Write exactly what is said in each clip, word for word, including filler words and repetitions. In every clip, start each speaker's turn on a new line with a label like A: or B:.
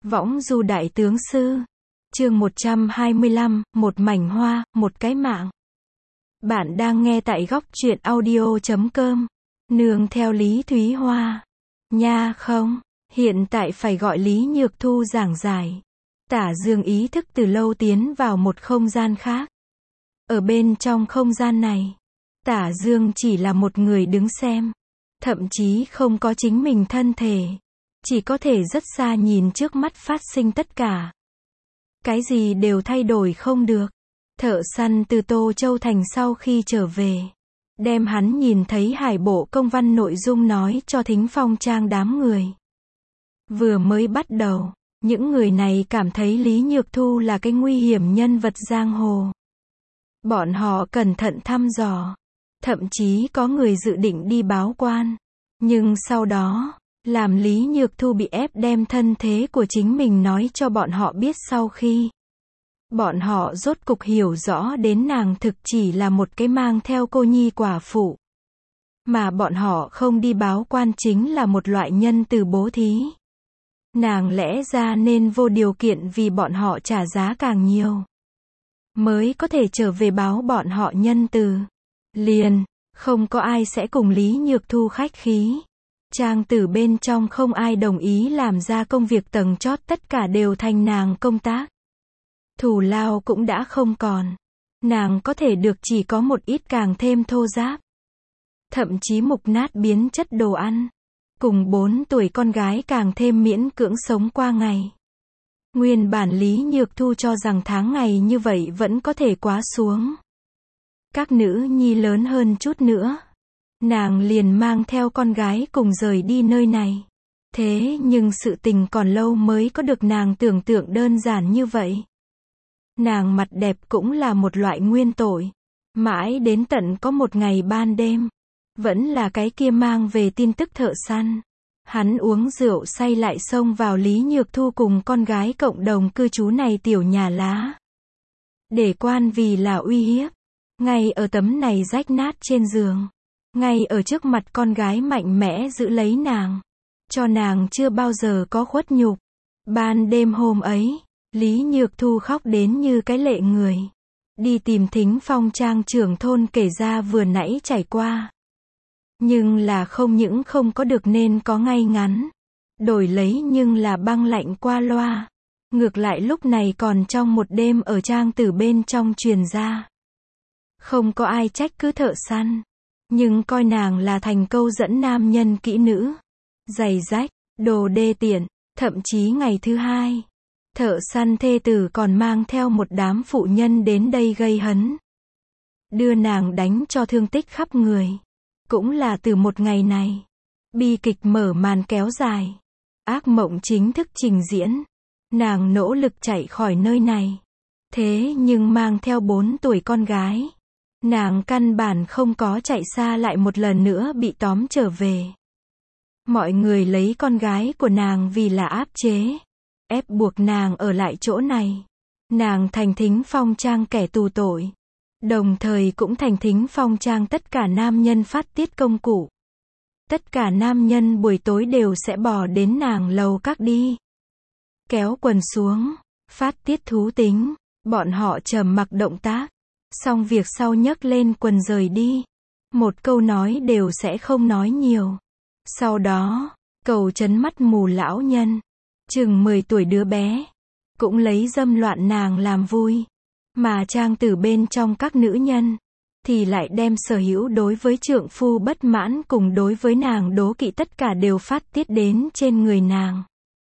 A: Võng du đại tướng sư. Chương một trăm hai mươi lăm, một mảnh hoa, một cái mạng. Bạn đang nghe tại góc truyện audio chấm com. Nương theo Lý Thúy Hoa. Nha không, hiện tại phải gọi Lý Nhược Thu giảng giải. Tả Dương ý thức từ lâu tiến vào một không gian khác. Ở bên trong không gian này, Tả Dương chỉ là một người đứng xem. Thậm chí không có chính mình thân thể. Chỉ có thể rất xa nhìn trước mắt phát sinh tất cả. Cái gì đều thay đổi không được. Thợ săn từ Tô Châu Thành sau khi trở về, đem hắn nhìn thấy hải bộ công văn nội dung nói cho Thính Phong Trang đám người. Vừa mới bắt đầu, những người này cảm thấy Lý Nhược Thu là cái nguy hiểm nhân vật giang hồ. Bọn họ cẩn thận thăm dò. Thậm chí có người dự định đi báo quan. Nhưng sau đó, làm Lý Nhược Thu bị ép đem thân thế của chính mình nói cho bọn họ biết sau khi bọn họ rốt cục hiểu rõ đến nàng thực chỉ là một cái mang theo cô nhi quả phụ. Mà bọn họ không đi báo quan chính là một loại nhân từ bố thí. Nàng lẽ ra nên vô điều kiện vì bọn họ trả giá càng nhiều, mới có thể trở về báo bọn họ nhân từ. Liền, không có ai sẽ cùng Lý Nhược Thu khách khí. Trang tử bên trong không ai đồng ý làm ra công việc tầng chót, tất cả đều thành nàng công tác. Thù lao cũng đã không còn. Nàng có thể được chỉ có một ít càng thêm thô ráp. Thậm chí mục nát biến chất đồ ăn. Cùng bốn tuổi con gái càng thêm miễn cưỡng sống qua ngày. Nguyên bản Lý Nhược Thu cho rằng tháng ngày như vậy vẫn có thể quá xuống. Các nữ nhi lớn hơn chút nữa, nàng liền mang theo con gái cùng rời đi nơi này. Thế nhưng sự tình còn lâu mới có được nàng tưởng tượng đơn giản như vậy. Nàng mặt đẹp cũng là một loại nguyên tội. Mãi đến tận có một ngày ban đêm, vẫn là cái kia mang về tin tức thợ săn. Hắn uống rượu say lại xông vào Lý Nhược Thu cùng con gái cộng đồng cư trú này tiểu nhà lá. Để quan vì là uy hiếp. Ngay ở tấm này rách nát trên giường. Ngay ở trước mặt con gái mạnh mẽ giữ lấy nàng. Cho nàng chưa bao giờ có khuất nhục. Ban đêm hôm ấy, Lý Nhược Thu khóc đến như cái lệ người. Đi tìm Thính Phong Trang trưởng thôn kể ra vừa nãy trải qua. Nhưng là không những không có được nên có ngay ngắn. Đổi lấy nhưng là băng lạnh qua loa. Ngược lại lúc này còn trong một đêm ở trang tử bên trong truyền ra. Không có ai trách cứ thợ săn. Nhưng coi nàng là thành câu dẫn nam nhân kỹ nữ. Giày rách, đồ đê tiện. Thậm chí ngày thứ hai, thợ săn thê tử còn mang theo một đám phụ nhân đến đây gây hấn. Đưa nàng đánh cho thương tích khắp người. Cũng là từ một ngày này, bi kịch mở màn kéo dài. Ác mộng chính thức trình diễn. Nàng nỗ lực chạy khỏi nơi này. Thế nhưng mang theo bốn tuổi con gái. Nàng căn bản không có chạy xa, lại một lần nữa bị tóm trở về. Mọi người lấy con gái của nàng vì là áp chế. Ép buộc nàng ở lại chỗ này. Nàng thành Thính Phong Trang kẻ tù tội. Đồng thời cũng thành Thính Phong Trang tất cả nam nhân phát tiết công cụ. Tất cả nam nhân buổi tối đều sẽ bỏ đến nàng lầu các đi. Kéo quần xuống. Phát tiết thú tính. Bọn họ trầm mặc động tác. Xong việc sau nhấc lên quần rời đi. Một câu nói đều sẽ không nói nhiều. Sau đó, cầu trấn mắt mù lão nhân. Chừng mười tuổi đứa bé. Cũng lấy dâm loạn nàng làm vui. Mà trang tử bên trong các nữ nhân. Thì lại đem sở hữu đối với trượng phu bất mãn cùng đối với nàng đố kỵ tất cả đều phát tiết đến trên người nàng.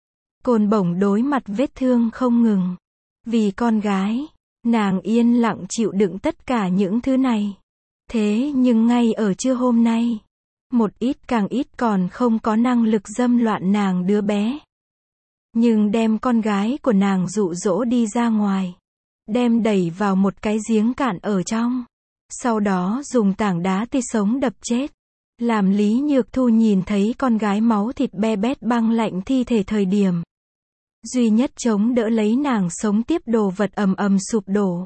A: Côn bổng đối mặt vết thương không ngừng. Vì con gái. Nàng yên lặng chịu đựng tất cả những thứ này. Thế nhưng ngay ở trưa hôm nay, một ít càng ít còn không có năng lực dâm loạn nàng đứa bé. Nhưng đem con gái của nàng dụ dỗ đi ra ngoài. Đem đẩy vào một cái giếng cạn ở trong. Sau đó dùng tảng đá tươi sống đập chết. Làm Lý Nhược Thu nhìn thấy con gái máu thịt be bét băng lạnh thi thể thời điểm. Duy nhất chống đỡ lấy nàng sống tiếp đồ vật ầm ầm sụp đổ.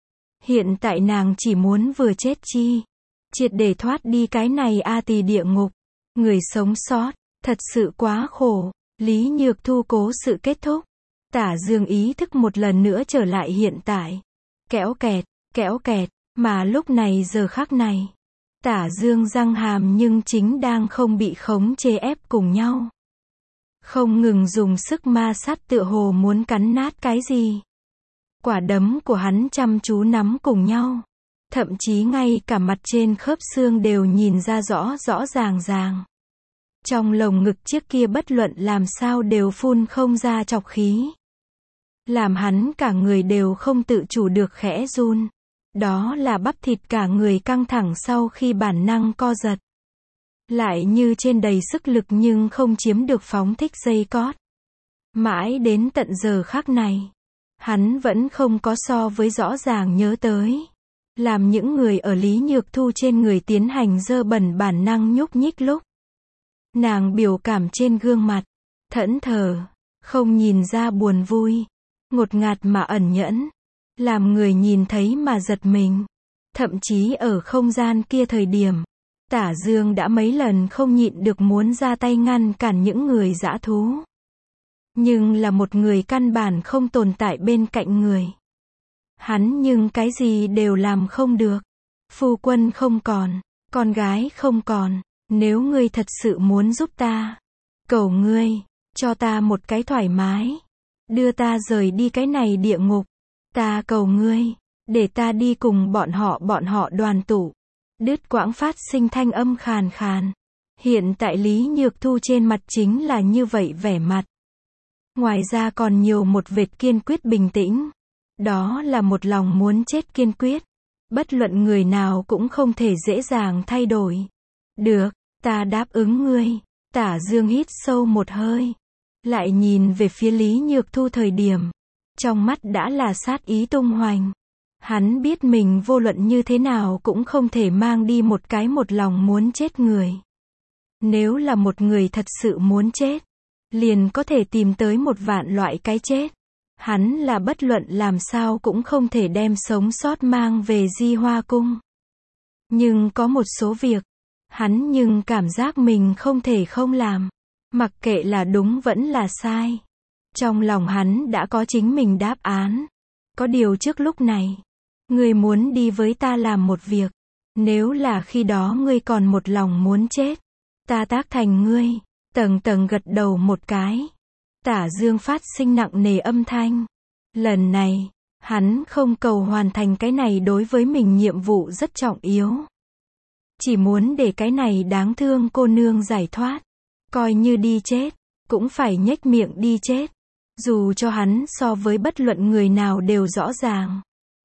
A: Hiện tại nàng chỉ muốn vừa chết chi. Triệt để thoát đi cái này a tỳ địa ngục. Người sống sót, thật sự quá khổ. Lý Nhược Thu cố sự kết thúc. Tả Dương ý thức một lần nữa trở lại hiện tại. Kéo kẹt, kéo kẹt, mà lúc này giờ khắc này. Tả Dương răng hàm nhưng chính đang không bị khống chế ép cùng nhau. Không ngừng dùng sức ma sát tựa hồ muốn cắn nát cái gì. Quả đấm của hắn chăm chú nắm cùng nhau. Thậm chí ngay cả mặt trên khớp xương đều nhìn ra rõ rõ ràng ràng. Trong lồng ngực chiếc kia bất luận làm sao đều phun không ra trọc khí. Làm hắn cả người đều không tự chủ được khẽ run. Đó là bắp thịt cả người căng thẳng sau khi bản năng co giật. Lại như trên đầy sức lực nhưng không chiếm được phóng thích dây cót. Mãi đến tận giờ khắc này. Hắn vẫn không có so với rõ ràng nhớ tới. Làm những người ở Lý Nhược Thu trên người tiến hành dơ bẩn bản năng nhúc nhích lúc. Nàng biểu cảm trên gương mặt. Thẫn thờ. Không nhìn ra buồn vui. Ngột ngạt mà ẩn nhẫn. Làm người nhìn thấy mà giật mình. Thậm chí ở không gian kia thời điểm. Tả Dương đã mấy lần không nhịn được muốn ra tay ngăn cản những người dã thú. Nhưng là một người căn bản không tồn tại bên cạnh người. Hắn nhưng cái gì đều làm không được. Phu quân không còn, con gái không còn, nếu ngươi thật sự muốn giúp ta, cầu ngươi, cho ta một cái thoải mái. Đưa ta rời đi cái này địa ngục. Ta cầu ngươi, để ta đi cùng bọn họ bọn họ đoàn tụ. Đứt quãng phát sinh thanh âm khàn khàn. Hiện tại Lý Nhược Thu trên mặt chính là như vậy vẻ mặt. Ngoài ra còn nhiều một vệt kiên quyết bình tĩnh. Đó là một lòng muốn chết kiên quyết. Bất luận người nào cũng không thể dễ dàng thay đổi. Được, ta đáp ứng ngươi. Tả Dương hít sâu một hơi. Lại nhìn về phía Lý Nhược Thu thời điểm. Trong mắt đã là sát ý tung hoành. Hắn biết mình vô luận như thế nào cũng không thể mang đi một cái một lòng muốn chết người. Nếu là một người thật sự muốn chết, liền có thể tìm tới một vạn loại cái chết. Hắn là bất luận làm sao cũng không thể đem sống sót mang về Di Hoa Cung. Nhưng có một số việc, hắn nhưng cảm giác mình không thể không làm. Mặc kệ là đúng vẫn là sai. Trong lòng hắn đã có chính mình đáp án. Có điều trước lúc này, ngươi muốn đi với ta làm một việc. Nếu là khi đó ngươi còn một lòng muốn chết, ta tác thành ngươi. Tầng tầng gật đầu một cái. Tả Dương phát sinh nặng nề âm thanh. Lần này, hắn không cầu hoàn thành cái này đối với mình nhiệm vụ rất trọng yếu. Chỉ muốn để cái này đáng thương cô nương giải thoát. Coi như đi chết, cũng phải nhếch miệng đi chết. Dù cho hắn so với bất luận người nào đều rõ ràng.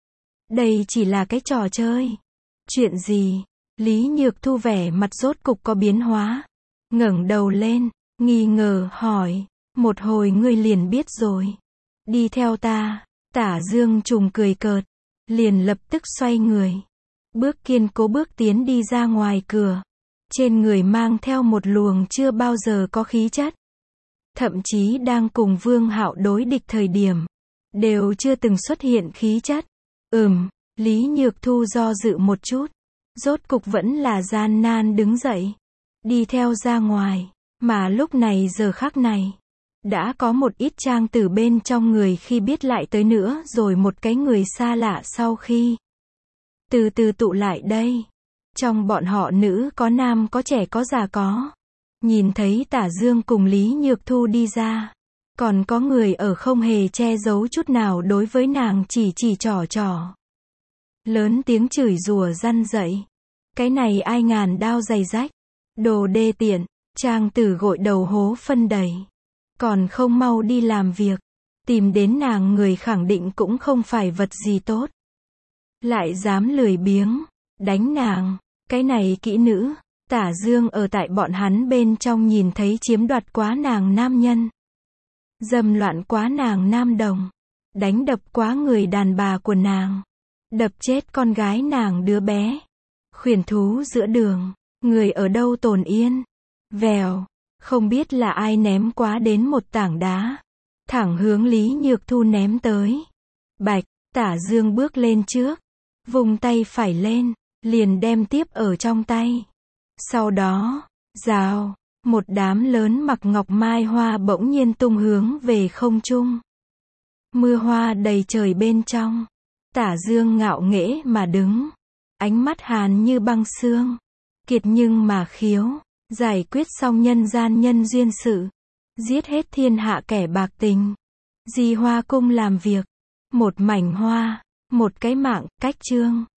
A: Đây chỉ là cái trò chơi. Chuyện gì? Lý Nhược Thu vẻ mặt rốt cục có biến hóa. Ngẩng đầu lên, nghi ngờ hỏi. Một hồi ngươi liền biết rồi. Đi theo ta. Tả Dương trùng cười cợt. Liền lập tức xoay người. Bước kiên cố bước tiến đi ra ngoài cửa. Trên người mang theo một luồng chưa bao giờ có khí chất. Thậm chí đang cùng Vương Hạo đối địch thời điểm. Đều chưa từng xuất hiện khí chất. Ừm, Lý Nhược Thu do dự một chút. Rốt cục vẫn là gian nan đứng dậy. Đi theo ra ngoài. Mà lúc này giờ khắc này. Đã có một ít trang tử bên trong người khi biết lại tới nữa rồi một cái người xa lạ sau khi. Từ từ tụ lại đây. Trong bọn họ nữ có nam có trẻ có già có. Nhìn thấy Tả Dương cùng Lý Nhược Thu đi ra. Còn có người ở không hề che giấu chút nào đối với nàng chỉ chỉ trỏ trỏ. Lớn tiếng chửi rủa răn dậy. Cái này ai ngàn đao giày rách. Đồ đê tiện. Trang tử gội đầu hố phân đầy. Còn không mau đi làm việc. Tìm đến nàng người khẳng định cũng không phải vật gì tốt. Lại dám lười biếng. Đánh nàng. Cái này kỹ nữ. Tả Dương ở tại bọn hắn bên trong nhìn thấy chiếm đoạt quá nàng nam nhân. Dâm loạn quá nàng nam đồng. Đánh đập quá người đàn bà của nàng. Đập chết con gái nàng đứa bé. Khuyển thú giữa đường. Người ở đâu tồn yên. Vèo. Không biết là ai ném quá đến một tảng đá. Thẳng hướng Lý Nhược Thu ném tới. Bạch. Tả Dương bước lên trước. Vùng tay phải lên. Liền đem tiếp ở trong tay. Sau đó, rào, một đám lớn mặc ngọc mai hoa bỗng nhiên tung hướng về không trung. Mưa hoa đầy trời bên trong. Tả Dương ngạo nghễ mà đứng. Ánh mắt hàn như băng xương. Kiệt nhưng mà khiếu. Giải quyết xong nhân gian nhân duyên sự. Giết hết thiên hạ kẻ bạc tình. Di hoa cung làm việc. Một mảnh hoa. Một cái mạng, cách chương.